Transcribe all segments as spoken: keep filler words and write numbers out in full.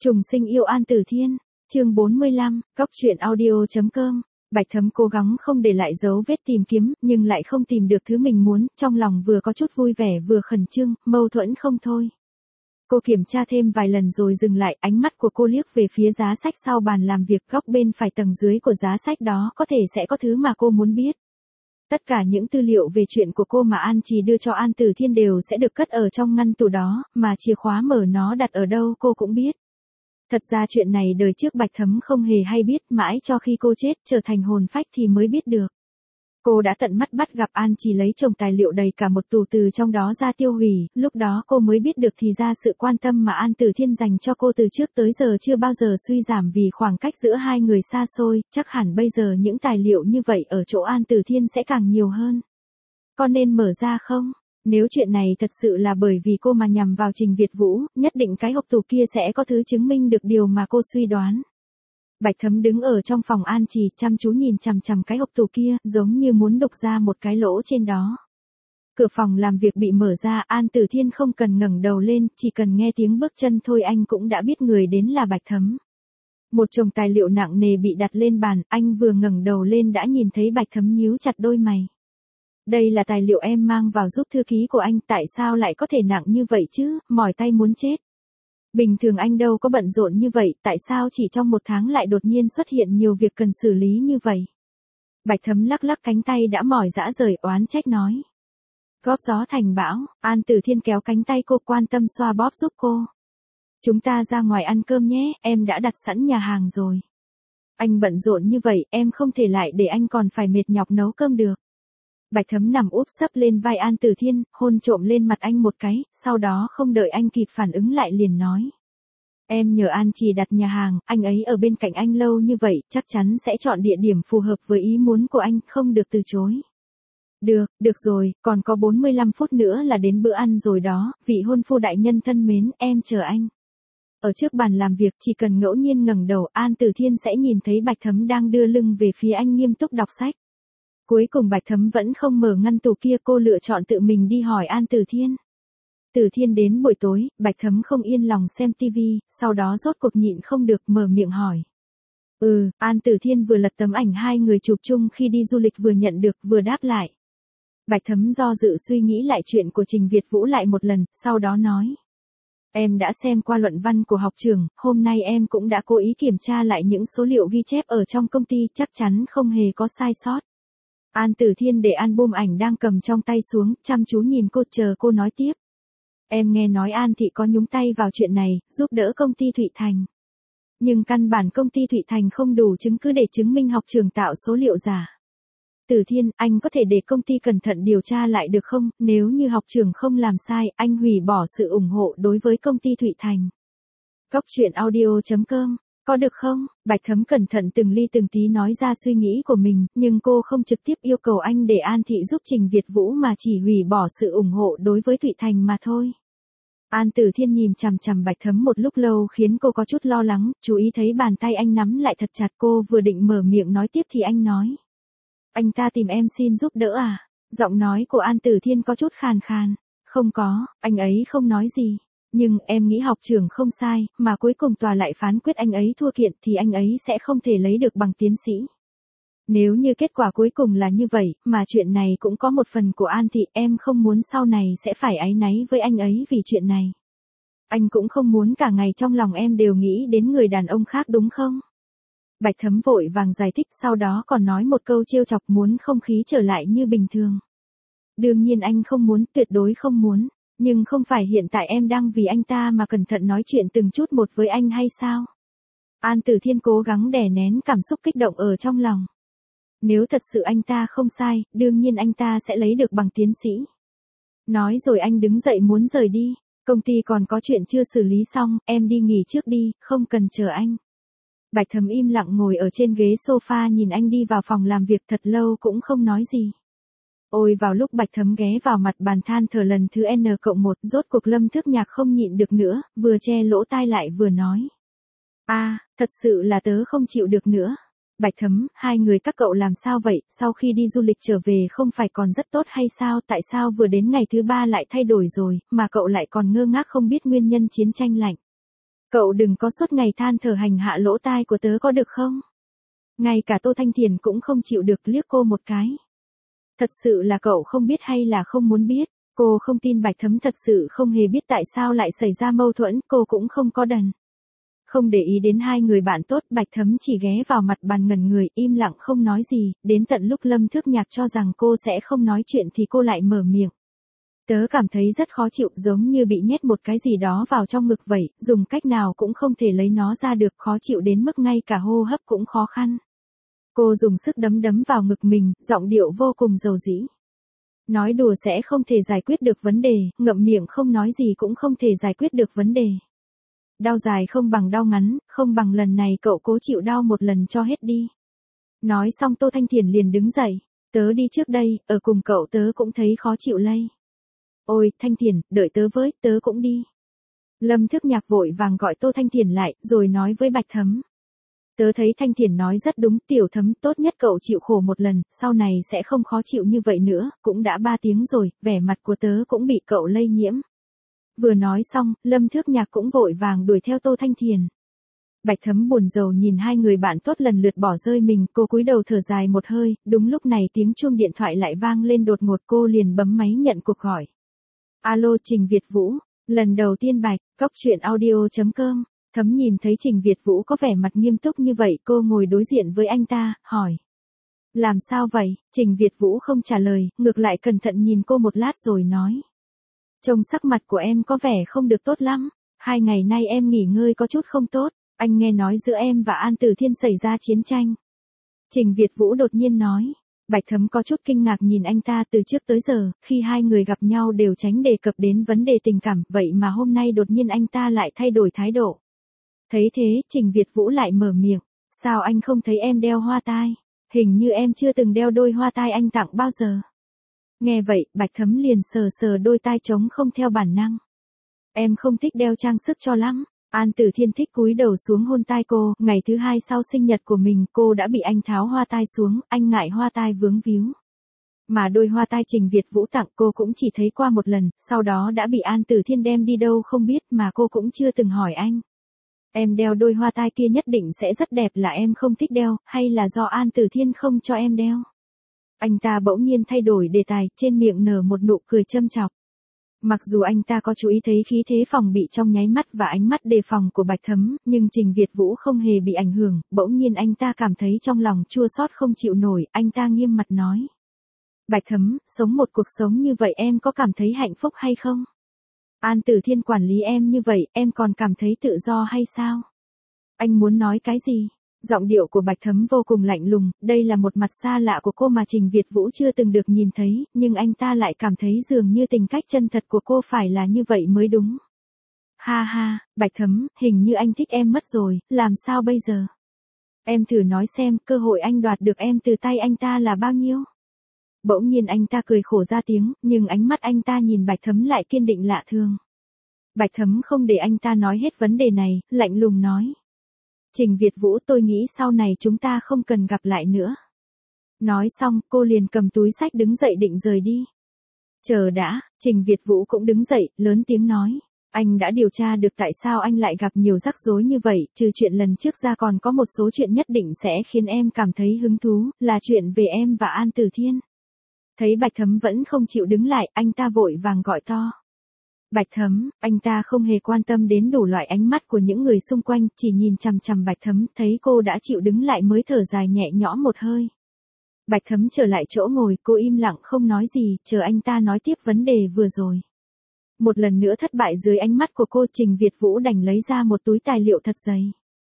Trùng sinh yêu An Tử Thiên, chương bốn mươi lăm, cóc truyện audio.com. Bạch Thấm cố gắng không để lại dấu vết tìm kiếm, nhưng lại không tìm được thứ mình muốn, trong lòng vừa có chút vui vẻ vừa khẩn trương, mâu thuẫn không thôi. Cô kiểm tra thêm vài lần rồi dừng lại, ánh mắt của cô liếc về phía giá sách sau bàn làm việc, góc bên phải tầng dưới của giá sách đó có thể sẽ có thứ mà cô muốn biết. Tất cả những tư liệu về chuyện của cô mà An Trì đưa cho An Tử Thiên đều sẽ được cất ở trong ngăn tủ đó, mà chìa khóa mở nó đặt ở đâu cô cũng biết. Thật ra chuyện này đời trước Bạch Thấm không hề hay biết, mãi cho khi cô chết trở thành hồn phách thì mới biết được. Cô đã tận mắt bắt gặp An Trì lấy chồng tài liệu đầy cả một tủ từ trong đó ra tiêu hủy, lúc đó cô mới biết được thì ra sự quan tâm mà An Tử Thiên dành cho cô từ trước tới giờ chưa bao giờ suy giảm vì khoảng cách giữa hai người xa xôi, chắc hẳn bây giờ những tài liệu như vậy ở chỗ An Tử Thiên sẽ càng nhiều hơn. Có nên mở ra không? Nếu chuyện này thật sự là bởi vì cô mà nhằm vào Trình Việt Vũ, nhất định cái hộp tủ kia sẽ có thứ chứng minh được điều mà cô suy đoán. Bạch Thấm đứng ở trong phòng An Trì chăm chú nhìn chằm chằm cái hộp tủ kia, giống như muốn đục ra một cái lỗ trên đó. Cửa phòng làm việc bị mở ra, An Tử Thiên không cần ngẩng đầu lên, chỉ cần nghe tiếng bước chân thôi anh cũng đã biết người đến là Bạch Thấm. Một chồng tài liệu nặng nề bị đặt lên bàn, anh vừa ngẩng đầu lên đã nhìn thấy Bạch Thấm nhíu chặt đôi mày. Đây là tài liệu em mang vào giúp thư ký của anh, tại sao lại có thể nặng như vậy chứ, mỏi tay muốn chết. Bình thường anh đâu có bận rộn như vậy, tại sao chỉ trong một tháng lại đột nhiên xuất hiện nhiều việc cần xử lý như vậy. Bạch Thấm lắc lắc cánh tay đã mỏi rã rời, oán trách nói. Góp gió thành bão, An Tử Thiên kéo cánh tay cô quan tâm xoa bóp giúp cô. Chúng ta ra ngoài ăn cơm nhé, em đã đặt sẵn nhà hàng rồi. Anh bận rộn như vậy, em không thể lại để anh còn phải mệt nhọc nấu cơm được. Bạch Thấm nằm úp sấp lên vai An Tử Thiên, hôn trộm lên mặt anh một cái, sau đó không đợi anh kịp phản ứng lại liền nói. Em nhờ An Trì đặt nhà hàng, anh ấy ở bên cạnh anh lâu như vậy, chắc chắn sẽ chọn địa điểm phù hợp với ý muốn của anh, không được từ chối. Được, được rồi, còn có bốn mươi lăm phút nữa là đến bữa ăn rồi đó, vị hôn phu đại nhân thân mến, em chờ anh. Ở trước bàn làm việc chỉ cần ngẫu nhiên ngẩng đầu, An Tử Thiên sẽ nhìn thấy Bạch Thấm đang đưa lưng về phía anh nghiêm túc đọc sách. Cuối cùng Bạch Thấm vẫn không mở ngăn tủ kia, cô lựa chọn tự mình đi hỏi An Tử Thiên. Tử Thiên đến buổi tối, Bạch Thấm không yên lòng xem tivi, sau đó rốt cuộc nhịn không được mở miệng hỏi. Ừ, An Tử Thiên vừa lật tấm ảnh hai người chụp chung khi đi du lịch vừa nhận được vừa đáp lại. Bạch Thấm do dự suy nghĩ lại chuyện của Trình Việt Vũ lại một lần, sau đó nói. Em đã xem qua luận văn của học trưởng, hôm nay em cũng đã cố ý kiểm tra lại những số liệu ghi chép ở trong công ty, chắc chắn không hề có sai sót. An Tử Thiên để album ảnh đang cầm trong tay xuống, chăm chú nhìn cô chờ cô nói tiếp. Em nghe nói An Thị có nhúng tay vào chuyện này, giúp đỡ công ty Thụy Thành. Nhưng căn bản công ty Thụy Thành không đủ chứng cứ để chứng minh học trưởng tạo số liệu giả. Tử Thiên, anh có thể để công ty cẩn thận điều tra lại được không, nếu như học trưởng không làm sai, anh hủy bỏ sự ủng hộ đối với công ty Thụy Thành. Cóc truyện audio.com. Có được không? Bạch Thấm cẩn thận từng ly từng tí nói ra suy nghĩ của mình, nhưng cô không trực tiếp yêu cầu anh để An Thị giúp Trình Việt Vũ mà chỉ hủy bỏ sự ủng hộ đối với Thụy Thành mà thôi. An Tử Thiên nhìn chằm chằm Bạch Thấm một lúc lâu khiến cô có chút lo lắng, chú ý thấy bàn tay anh nắm lại thật chặt, cô vừa định mở miệng nói tiếp thì anh nói. Anh ta tìm em xin giúp đỡ à? Giọng nói của An Tử Thiên có chút khàn khàn. Không có, anh ấy không nói gì. Nhưng em nghĩ học trưởng không sai, mà cuối cùng tòa lại phán quyết anh ấy thua kiện thì anh ấy sẽ không thể lấy được bằng tiến sĩ. Nếu như kết quả cuối cùng là như vậy, mà chuyện này cũng có một phần của An Thị, em không muốn sau này sẽ phải áy náy với anh ấy vì chuyện này. Anh cũng không muốn cả ngày trong lòng em đều nghĩ đến người đàn ông khác đúng không? Bạch Thấm vội vàng giải thích, sau đó còn nói một câu trêu chọc, muốn không khí trở lại như bình thường. Đương nhiên anh không muốn, tuyệt đối không muốn. Nhưng không phải hiện tại em đang vì anh ta mà cẩn thận nói chuyện từng chút một với anh hay sao? An Tử Thiên cố gắng đè nén cảm xúc kích động ở trong lòng. Nếu thật sự anh ta không sai, đương nhiên anh ta sẽ lấy được bằng tiến sĩ. Nói rồi anh đứng dậy muốn rời đi. Công ty còn có chuyện chưa xử lý xong, em đi nghỉ trước đi, không cần chờ anh. Bạch Thấm im lặng ngồi ở trên ghế sofa nhìn anh đi vào phòng làm việc thật lâu cũng không nói gì. Ôi vào lúc Bạch Thấm ghé vào mặt bàn than thở lần thứ N cộng một, rốt cuộc Lâm Thước Nhạc không nhịn được nữa, vừa che lỗ tai lại vừa nói. A, à, thật sự là tớ không chịu được nữa. Bạch Thấm, hai người các cậu làm sao vậy, sau khi đi du lịch trở về không phải còn rất tốt hay sao, tại sao vừa đến ngày thứ ba lại thay đổi rồi, mà cậu lại còn ngơ ngác không biết nguyên nhân chiến tranh lạnh. Cậu đừng có suốt ngày than thở hành hạ lỗ tai của tớ có được không? Ngay cả Tô Thanh Thiền cũng không chịu được liếc cô một cái. Thật sự là cậu không biết hay là không muốn biết, cô không tin Bạch Thấm thật sự không hề biết tại sao lại xảy ra mâu thuẫn, cô cũng không có đần. Không để ý đến hai người bạn tốt, Bạch Thấm chỉ ghé vào mặt bàn ngẩn người, im lặng không nói gì, đến tận lúc Lâm Thước Nhạc cho rằng cô sẽ không nói chuyện thì cô lại mở miệng. Tớ cảm thấy rất khó chịu, giống như bị nhét một cái gì đó vào trong ngực vậy, dùng cách nào cũng không thể lấy nó ra được, khó chịu đến mức ngay cả hô hấp cũng khó khăn. Cô dùng sức đấm đấm vào ngực mình, giọng điệu vô cùng dầu dĩ. Nói đùa sẽ không thể giải quyết được vấn đề, ngậm miệng không nói gì cũng không thể giải quyết được vấn đề. Đau dài không bằng đau ngắn, không bằng lần này cậu cố chịu đau một lần cho hết đi. Nói xong Tô Thanh Thiền liền đứng dậy, tớ đi trước đây, ở cùng cậu tớ cũng thấy khó chịu lây. Ôi, Thanh Thiền, đợi tớ với, tớ cũng đi. Lâm Thước Nhạc vội vàng gọi Tô Thanh Thiền lại, rồi nói với Bạch Thấm. Tớ thấy Thanh Thiền nói rất đúng, Tiểu Thấm, tốt nhất cậu chịu khổ một lần, sau này sẽ không khó chịu như vậy nữa, cũng đã ba tiếng rồi, vẻ mặt của tớ cũng bị cậu lây nhiễm. Vừa nói xong, Lâm Thước Nhạc cũng vội vàng đuổi theo Tô Thanh Thiền. Bạch Thấm buồn rầu nhìn hai người bạn tốt lần lượt bỏ rơi mình, cô cúi đầu thở dài một hơi, đúng lúc này tiếng chuông điện thoại lại vang lên đột ngột, cô liền bấm máy nhận cuộc gọi. Alo, Trình Việt Vũ, lần đầu tiên Bạch, cóc truyện audio chấm com. Thấm nhìn thấy Trình Việt Vũ có vẻ mặt nghiêm túc như vậy, cô ngồi đối diện với anh ta, hỏi. Làm sao vậy? Trình Việt Vũ không trả lời, ngược lại cẩn thận nhìn cô một lát rồi nói. Trông sắc mặt của em có vẻ không được tốt lắm, hai ngày nay em nghỉ ngơi có chút không tốt, anh nghe nói giữa em và An Tử Thiên xảy ra chiến tranh. Trình Việt Vũ đột nhiên nói. Bạch Thấm có chút kinh ngạc nhìn anh ta, từ trước tới giờ, khi hai người gặp nhau đều tránh đề cập đến vấn đề tình cảm, vậy mà hôm nay đột nhiên anh ta lại thay đổi thái độ. Thấy thế, Trình Việt Vũ lại mở miệng, sao anh không thấy em đeo hoa tai, hình như em chưa từng đeo đôi hoa tai anh tặng bao giờ. Nghe vậy, Bạch Thấm liền sờ sờ đôi tai trống không theo bản năng. Em không thích đeo trang sức cho lắm. An Tử Thiên thích cúi đầu xuống hôn tai cô, ngày thứ hai sau sinh nhật của mình cô đã bị anh tháo hoa tai xuống, anh ngại hoa tai vướng víu. Mà đôi hoa tai Trình Việt Vũ tặng cô cũng chỉ thấy qua một lần, sau đó đã bị An Tử Thiên đem đi đâu không biết mà cô cũng chưa từng hỏi anh. Em đeo đôi hoa tai kia nhất định sẽ rất đẹp, là em không thích đeo, hay là do An Tử Thiên không cho em đeo? Anh ta bỗng nhiên thay đổi đề tài, trên miệng nở một nụ cười châm chọc. Mặc dù anh ta có chú ý thấy khí thế phòng bị trong nháy mắt và ánh mắt đề phòng của Bạch Thấm, nhưng Trình Việt Vũ không hề bị ảnh hưởng, bỗng nhiên anh ta cảm thấy trong lòng chua xót không chịu nổi, anh ta nghiêm mặt nói. Bạch Thấm, sống một cuộc sống như vậy em có cảm thấy hạnh phúc hay không? An Tử Thiên quản lý em như vậy, em còn cảm thấy tự do hay sao? Anh muốn nói cái gì? Giọng điệu của Bạch Thấm vô cùng lạnh lùng, đây là một mặt xa lạ của cô mà Trình Việt Vũ chưa từng được nhìn thấy, nhưng anh ta lại cảm thấy dường như tình cách chân thật của cô phải là như vậy mới đúng. Ha ha, Bạch Thấm, hình như anh thích em mất rồi, làm sao bây giờ? Em thử nói xem, cơ hội anh đoạt được em từ tay anh ta là bao nhiêu? Bỗng nhiên anh ta cười khổ ra tiếng, nhưng ánh mắt anh ta nhìn Bạch Thấm lại kiên định lạ thường. Bạch Thấm không để anh ta nói hết vấn đề này, lạnh lùng nói. Trình Việt Vũ, tôi nghĩ sau này chúng ta không cần gặp lại nữa. Nói xong, cô liền cầm túi xách đứng dậy định rời đi. Chờ đã, Trình Việt Vũ cũng đứng dậy, lớn tiếng nói. Anh đã điều tra được tại sao anh lại gặp nhiều rắc rối như vậy, trừ chuyện lần trước ra còn có một số chuyện nhất định sẽ khiến em cảm thấy hứng thú, là chuyện về em và An Tử Thiên. Thấy Bạch Thấm vẫn không chịu đứng lại, anh ta vội vàng gọi to. Bạch Thấm, anh ta không hề quan tâm đến đủ loại ánh mắt của những người xung quanh, chỉ nhìn chằm chằm Bạch Thấm, thấy cô đã chịu đứng lại mới thở dài nhẹ nhõm một hơi. Bạch Thấm trở lại chỗ ngồi, cô im lặng không nói gì, chờ anh ta nói tiếp vấn đề vừa rồi. Một lần nữa thất bại dưới ánh mắt của cô, Trình Việt Vũ đành lấy ra một túi tài liệu thật dày.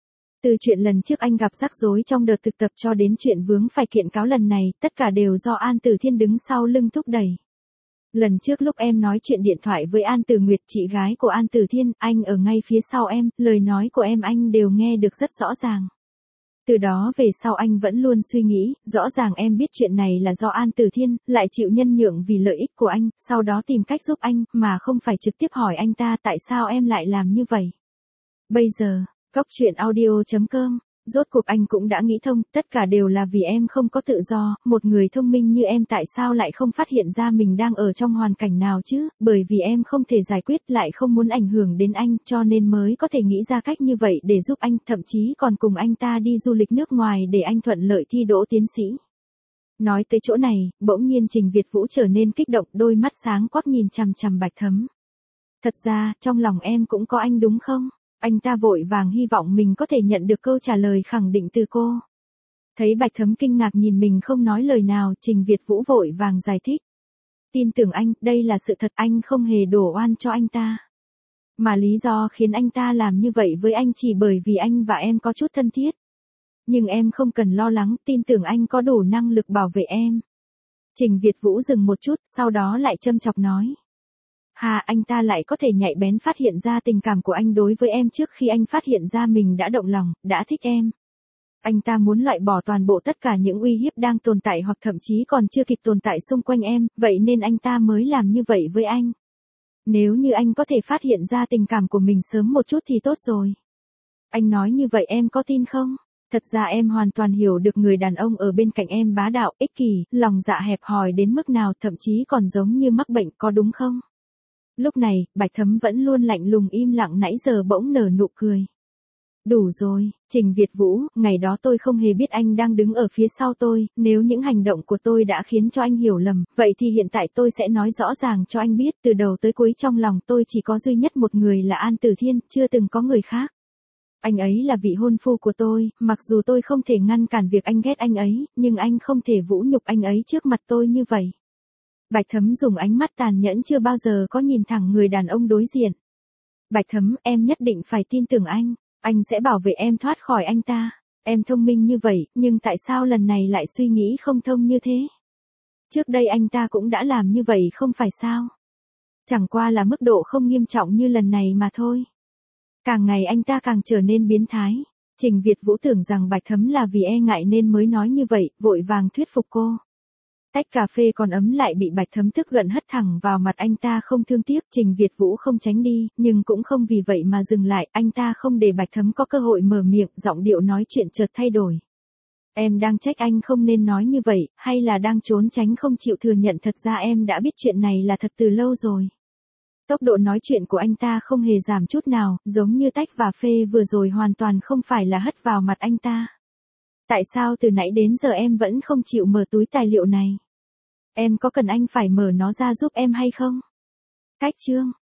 Từ chuyện lần trước anh gặp rắc rối trong đợt thực tập cho đến chuyện vướng phải kiện cáo lần này, tất cả đều do An Tử Thiên đứng sau lưng thúc đẩy. Lần trước lúc em nói chuyện điện thoại với An Tử Nguyệt, chị gái của An Tử Thiên, anh ở ngay phía sau em, lời nói của em anh đều nghe được rất rõ ràng. Từ đó về sau anh vẫn luôn suy nghĩ, rõ ràng em biết chuyện này là do An Tử Thiên, lại chịu nhân nhượng vì lợi ích của anh, sau đó tìm cách giúp anh, mà không phải trực tiếp hỏi anh ta tại sao em lại làm như vậy. Bây giờ, cóc truyện audio chấm com Rốt cuộc anh cũng đã nghĩ thông, tất cả đều là vì em không có tự do, một người thông minh như em tại sao lại không phát hiện ra mình đang ở trong hoàn cảnh nào chứ, bởi vì em không thể giải quyết lại không muốn ảnh hưởng đến anh, cho nên mới có thể nghĩ ra cách như vậy để giúp anh, thậm chí còn cùng anh ta đi du lịch nước ngoài để anh thuận lợi thi đỗ tiến sĩ. Nói tới chỗ này, bỗng nhiên Trình Việt Vũ trở nên kích động, đôi mắt sáng quắc nhìn chằm chằm Bạch Thấm. Thật ra, trong lòng em cũng có anh đúng không? Anh ta vội vàng hy vọng mình có thể nhận được câu trả lời khẳng định từ cô. Thấy Bạch Thấm kinh ngạc nhìn mình không nói lời nào, Trình Việt Vũ vội vàng giải thích. Tin tưởng anh, đây là sự thật, anh không hề đổ oan cho anh ta. Mà lý do khiến anh ta làm như vậy với anh chỉ bởi vì anh và em có chút thân thiết. Nhưng em không cần lo lắng, tin tưởng anh có đủ năng lực bảo vệ em. Trình Việt Vũ dừng một chút, sau đó lại châm chọc nói. Hà, anh ta lại có thể nhạy bén phát hiện ra tình cảm của anh đối với em trước khi anh phát hiện ra mình đã động lòng, đã thích em. Anh ta muốn loại bỏ toàn bộ tất cả những uy hiếp đang tồn tại hoặc thậm chí còn chưa kịp tồn tại xung quanh em, vậy nên anh ta mới làm như vậy với anh. Nếu như anh có thể phát hiện ra tình cảm của mình sớm một chút thì tốt rồi. Anh nói như vậy em có tin không? Thật ra em hoàn toàn hiểu được người đàn ông ở bên cạnh em bá đạo, ích kỷ, lòng dạ hẹp hòi đến mức nào, thậm chí còn giống như mắc bệnh, có đúng không? Lúc này, Bạch Thấm vẫn luôn lạnh lùng im lặng nãy giờ bỗng nở nụ cười. Đủ rồi, Trình Việt Vũ, ngày đó tôi không hề biết anh đang đứng ở phía sau tôi, nếu những hành động của tôi đã khiến cho anh hiểu lầm, vậy thì hiện tại tôi sẽ nói rõ ràng cho anh biết, từ đầu tới cuối trong lòng tôi chỉ có duy nhất một người là An Tử Thiên, chưa từng có người khác. Anh ấy là vị hôn phu của tôi, mặc dù tôi không thể ngăn cản việc anh ghét anh ấy, nhưng anh không thể vũ nhục anh ấy trước mặt tôi như vậy. Bạch Thấm dùng ánh mắt tàn nhẫn chưa bao giờ có nhìn thẳng người đàn ông đối diện. Bạch Thấm, em nhất định phải tin tưởng anh, anh sẽ bảo vệ em thoát khỏi anh ta. Em thông minh như vậy, nhưng tại sao lần này lại suy nghĩ không thông như thế? Trước đây anh ta cũng đã làm như vậy không phải sao? Chẳng qua là mức độ không nghiêm trọng như lần này mà thôi. Càng ngày anh ta càng trở nên biến thái. Trình Việt Vũ tưởng rằng Bạch Thấm là vì e ngại nên mới nói như vậy, vội vàng thuyết phục cô. Tách cà phê còn ấm lại bị Bạch Thấm tức giận hất thẳng vào mặt anh ta không thương tiếc. Trình Việt Vũ không tránh đi, nhưng cũng không vì vậy mà dừng lại. Anh ta không để Bạch Thấm có cơ hội mở miệng, giọng điệu nói chuyện chợt thay đổi. Em đang trách anh không nên nói như vậy, hay là đang trốn tránh không chịu thừa nhận thật ra em đã biết chuyện này là thật từ lâu rồi. Tốc độ nói chuyện của anh ta không hề giảm chút nào, giống như tách và phê vừa rồi hoàn toàn không phải là hất vào mặt anh ta. Tại sao từ nãy đến giờ em vẫn không chịu mở túi tài liệu này? Em có cần anh phải mở nó ra giúp em hay không? Cách chương